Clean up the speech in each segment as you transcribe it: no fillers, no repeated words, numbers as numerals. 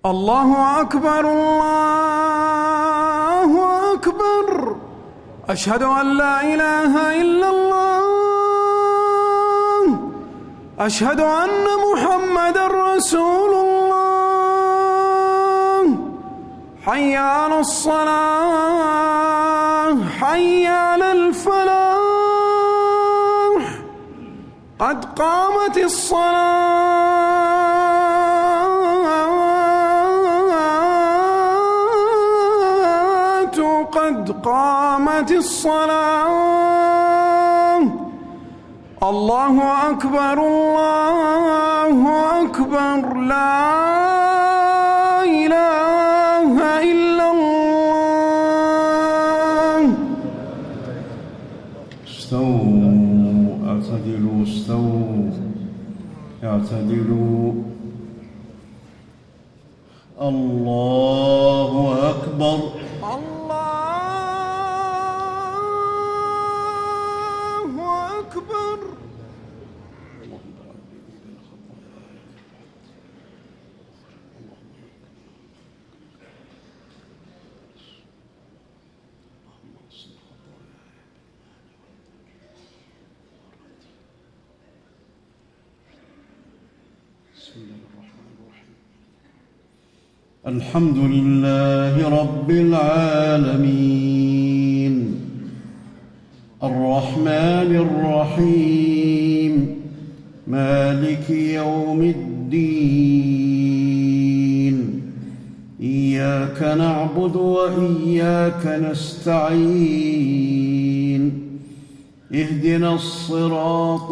الله أكبر الله أكبر. أشهد أن لا إله إلا الله. أشهد أن محمدًا رسول الله. حي على الصلاة حي على الفلاح. قد قامت الصلاة قد قامت الصلاة. الله أكبر الله أكبر. لا إله إلا الله. استووا اعتدلوا استووا اعتدلوا. الله أكبر. الحمد لله رب العالمين الرحمن الرحيم مالك يوم الدين. إياك نعبد وإياك نستعين. اهدنا الصراط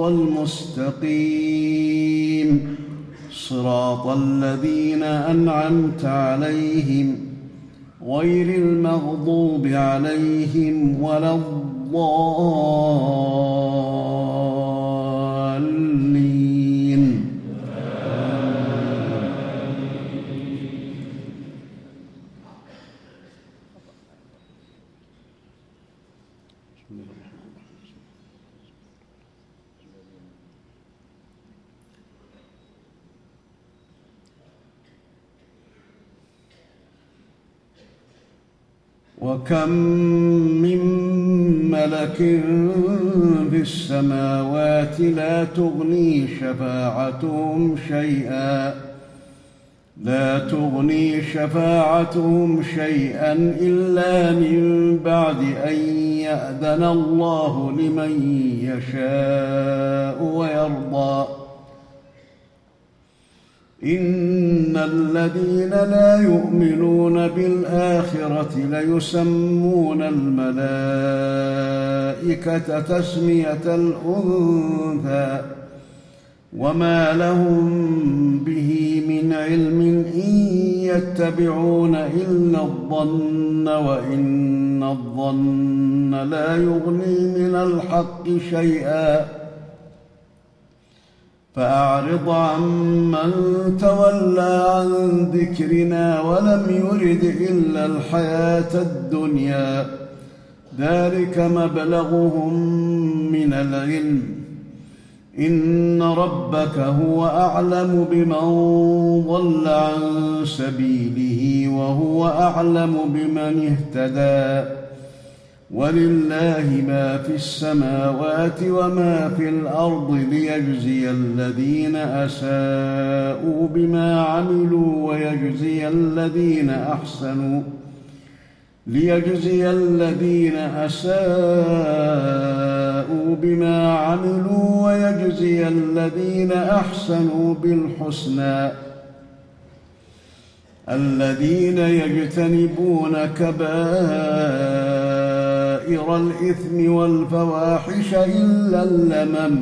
المستقيم صراط الذين أنعمت عليهم غير المغضوب عليهم ولا الضالين. وكم من ملك في السماوات لا تغني شفاعتهم شيئا إلا من بعد أن يأذن الله لمن يشاء ويرضى. إن الذين لا يؤمنون بالآخرة ليسمون الملائكة تسمية الأنثى وما لهم به من علم إن يتبعون إلا الظن وإن الظن لا يغني من الحق شيئا. فأعرض عمن تولى عن ذكرنا ولم يرد إلا الحياة الدنيا. ذلك مبلغهم من العلم. إن ربك هو أعلم بمن ضل عن سبيله وهو أعلم بمن اهتدى. ولله ما في السماوات وما في الأرض ليجزي الذين أساءوا بما عملوا ويجزي الذين أحسنوا بالحسنى. الذين يجتنبون كبائر الإثم والفواحش إلا اللمم.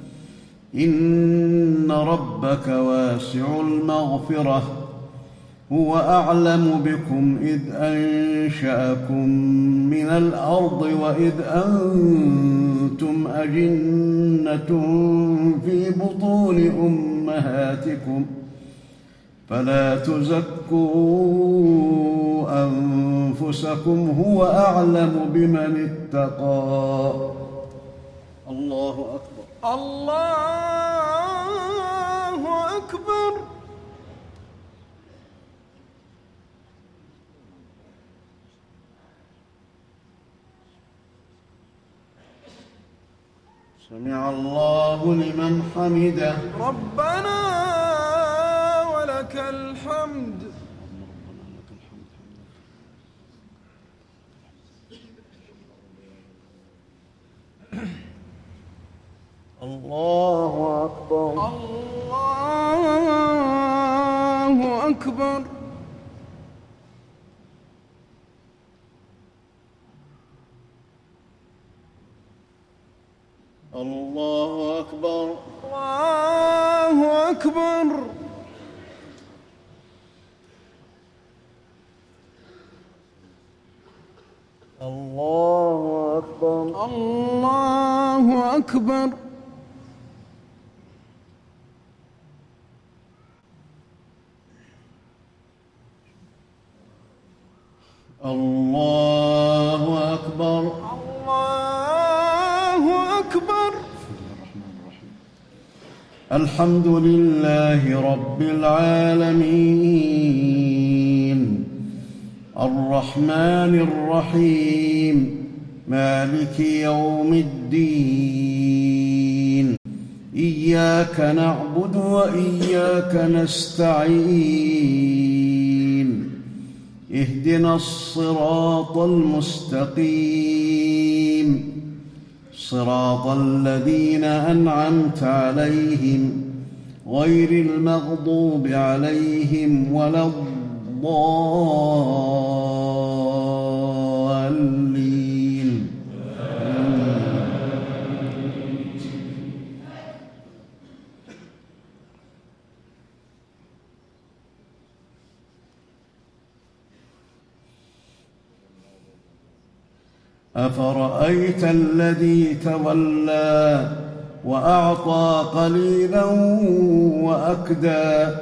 إن ربك واسع المغفرة. هو أعلم بكم إذ أنشأكم من الأرض وإذ أنتم أجنة في بطون أمهاتكم فلا تزكوا أنفسكم هو أعلم بمن اتقى. الله أكبر. الله أكبر. سمع الله لمن حمده. ربنا ولك الحمد. الله أكبر. الله أكبر. الله أكبر. الله أكبر. الله أكبر. الله أكبر. الله أكبر. الله أكبر. الحمد لله رب العالمين الرحمن الرحيم مالك يوم الدين إياك نعبد وإياك نستعين اهدنا الصراط المستقيم صراط الذين أنعمت عليهم غير المغضوب عليهم ولا الضالين. أفرأيت الذي تولى وأعطى قليلا وأكدى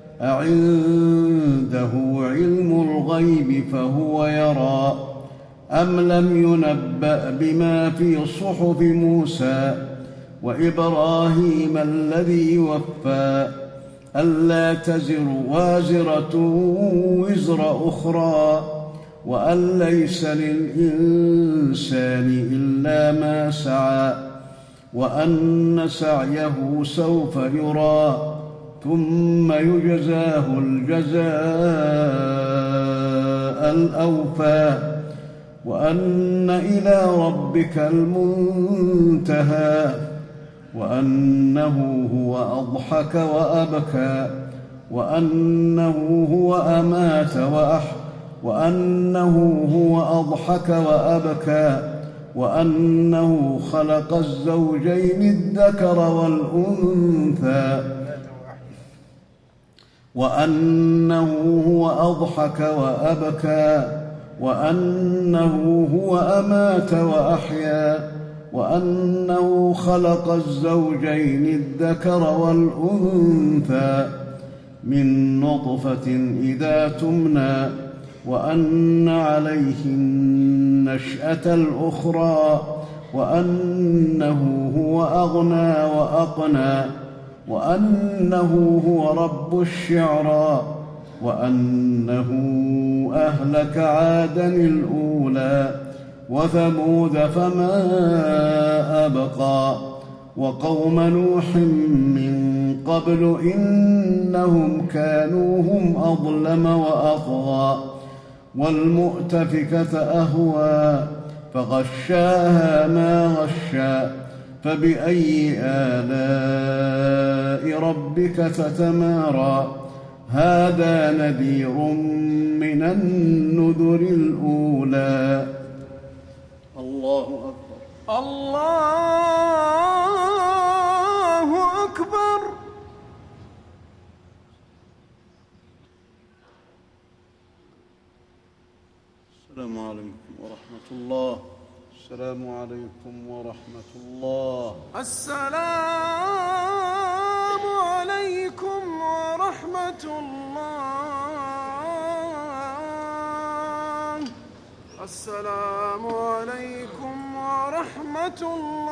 أعنده علم الغيب فهو يرى أم لم ينبأ بما في صحف موسى وإبراهيم الذي وفى ألا تزر وازرة وزر أخرى وأن ليس للإنسان إلا ما سعى وأن سعيه سوف يرى ثم يجزاه الجزاء الأوفى وأن إلى ربك المنتهى وأنه هو أضحك وأبكى وأنه هو أمات وأحيا وأنه هو أضحك وأبكى وأنه خلق الزوجين الذكر والأنثى وأنه هو أضحك وأبكى وأنه هو أمات وأحيا وأنه خلق الزوجين الذكر والأنثى من نطفة إذا تمنى وأن عليه النشأة الأخرى وأنه هو أغنى وأقنى وأنه هو رب الشعرى وأنه أهلك عادا الأولى وثمود فما أبقى وقوم نوح من قبل إنهم كانوا هم أظلم وأطغى والمؤتفكة أهوى فغشاها ما غشى فبأي آلاء ربك تتمارى هذا نذير من النذر الأولى. الله أكبر. الله أكبر. السلام عليكم ورحمة الله. السلام عليكم ورحمة الله. السلام عليكم ورحمة الله. السلام عليكم ورحمة الله.